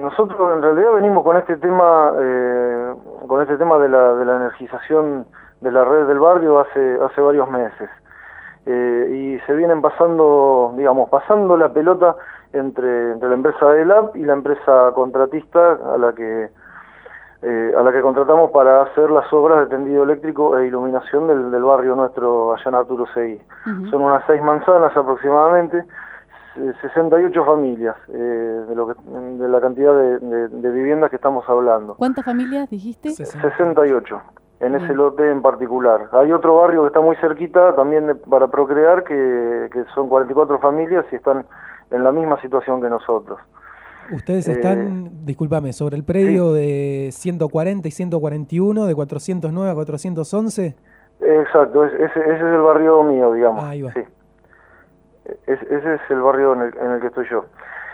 nosotros en realidad venimos con este tema de la energización de la red del barrio hace varios meses. Y se vienen pasando la pelota entre la empresa ELAP y la empresa contratista a la que contratamos para hacer las obras de tendido eléctrico e iluminación del barrio nuestro allá en Arturo Seguí. Son unas 6 manzanas aproximadamente, 68 familias, de la cantidad de viviendas que estamos hablando. ¿Cuántas familias dijiste? 68, en ese lote en particular. Hay otro barrio que está muy cerquita también para Procrear, que son 44 familias y están en la misma situación que nosotros. Ustedes están, discúlpame, sobre el predio de 140 y 141, de 409 a 411. Exacto, ese es el barrio mío, digamos. Ahí va. Sí. Ese es el barrio en el que estoy yo.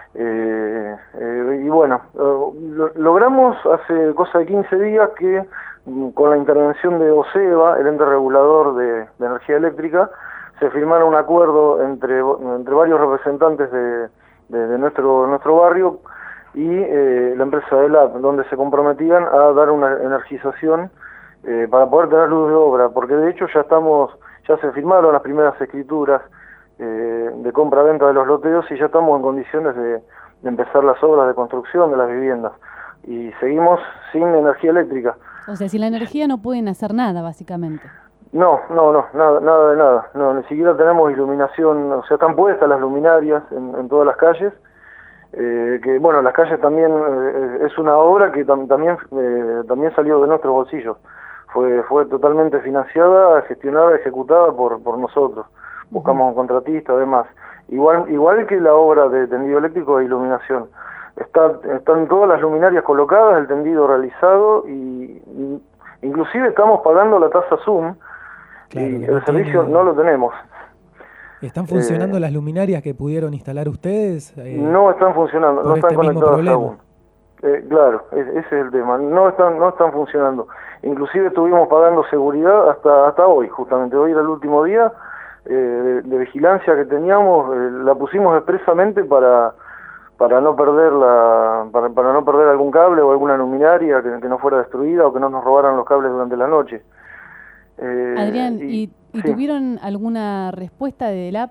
Y bueno, logramos hace cosa de 15 días que con la intervención de OSEBA, el ente regulador de energía eléctrica, se firmara un acuerdo entre varios representantes de nuestro barrio y la empresa ELAP, donde se comprometían a dar una energización para poder tener luz de obra, porque de hecho ya se firmaron las primeras escrituras de compra-venta de los loteos y ya estamos en condiciones de empezar las obras de construcción de las viviendas y seguimos sin energía eléctrica. O sea, sin la energía no pueden hacer nada, básicamente. No, nada de nada. No, ni siquiera tenemos iluminación, o sea, están puestas las luminarias en todas las calles, que bueno, las calles también es una obra que también salió de nuestros bolsillos. Fue totalmente financiada, gestionada, ejecutada por nosotros. Buscamos un contratista, además. Igual que la obra de tendido eléctrico e iluminación. Están todas las luminarias colocadas, el tendido realizado y inclusive estamos pagando la tasa Zoom. Claro, y el servicio no lo tenemos. ¿Están funcionando las luminarias que pudieron instalar ustedes? No están funcionando, no están conectadas aún. Claro, ese es el tema. No están funcionando. Inclusive estuvimos pagando seguridad hasta hoy, justamente. Hoy era el último día de vigilancia que teníamos. La pusimos expresamente para no perder para no perder algún cable o alguna luminaria que no fuera destruida o que no nos robaran los cables durante la noche. Adrián, ¿y sí, tuvieron alguna respuesta de ELAP?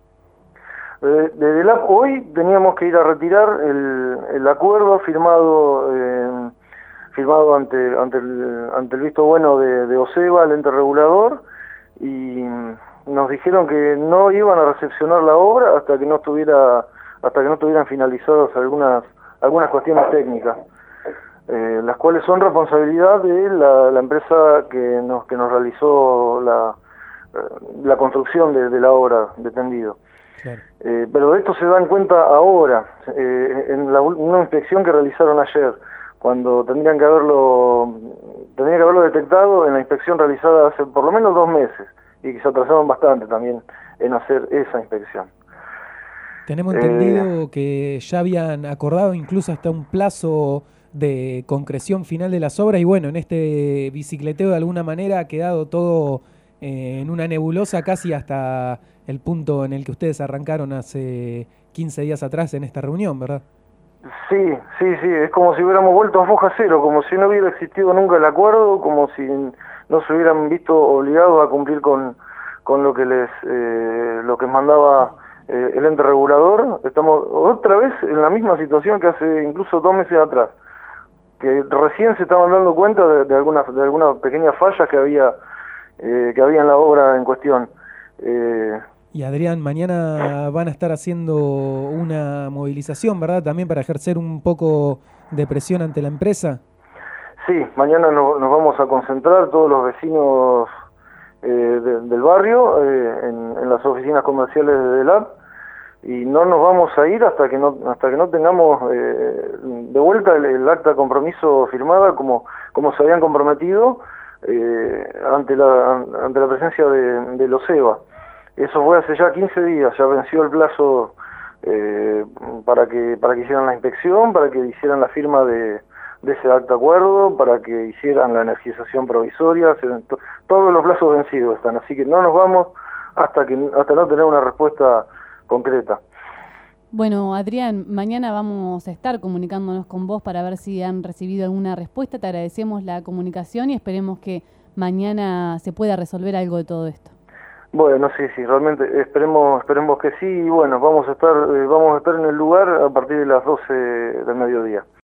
De ELAP hoy teníamos que ir a retirar el acuerdo firmado ante el visto bueno de OSEBA, el ente regulador, y nos dijeron que no iban a recepcionar la obra hasta que no estuvieran finalizadas algunas cuestiones técnicas, las cuales son responsabilidad de la empresa que nos realizó la construcción de la obra de tendido. Claro. Pero de esto se dan cuenta ahora, en una inspección que realizaron ayer, cuando tendría que haberlo detectado en la inspección realizada hace por lo menos 2 meses, y que se atrasaron bastante también en hacer esa inspección. Tenemos entendido que ya habían acordado incluso hasta un plazo de concreción final de las obras y bueno, en este bicicleteo de alguna manera ha quedado todo en una nebulosa casi hasta el punto en el que ustedes arrancaron hace 15 días atrás en esta reunión, ¿verdad? Sí, es como si hubiéramos vuelto a foja cero, como si no hubiera existido nunca el acuerdo, como si no se hubieran visto obligados a cumplir con lo que mandaba el ente regulador. Estamos otra vez en la misma situación que hace incluso 2 meses atrás, que recién se estaban dando cuenta de algunas pequeñas fallas que había en la obra en cuestión. Y Adrián, mañana van a estar haciendo una movilización, ¿verdad? También para ejercer un poco de presión ante la empresa. Sí, mañana nos vamos a concentrar todos los vecinos del barrio en las oficinas comerciales de ELAP y no nos vamos a ir hasta que no tengamos de vuelta el acta de compromiso firmada como se habían comprometido ante la presencia de los OSEBA. Eso fue hace ya 15 días, ya venció el plazo para que hicieran la inspección, para que hicieran la firma de ese acta de acuerdo, para que hicieran la energización provisoria. Todos los plazos vencidos están, así que no nos vamos hasta no tener una respuesta concreta. Bueno, Adrián, mañana vamos a estar comunicándonos con vos para ver si han recibido alguna respuesta. Te agradecemos la comunicación y esperemos que mañana se pueda resolver algo de todo esto. Bueno, sí, realmente esperemos que sí, y bueno, vamos a estar en el lugar a partir de las 12 del mediodía.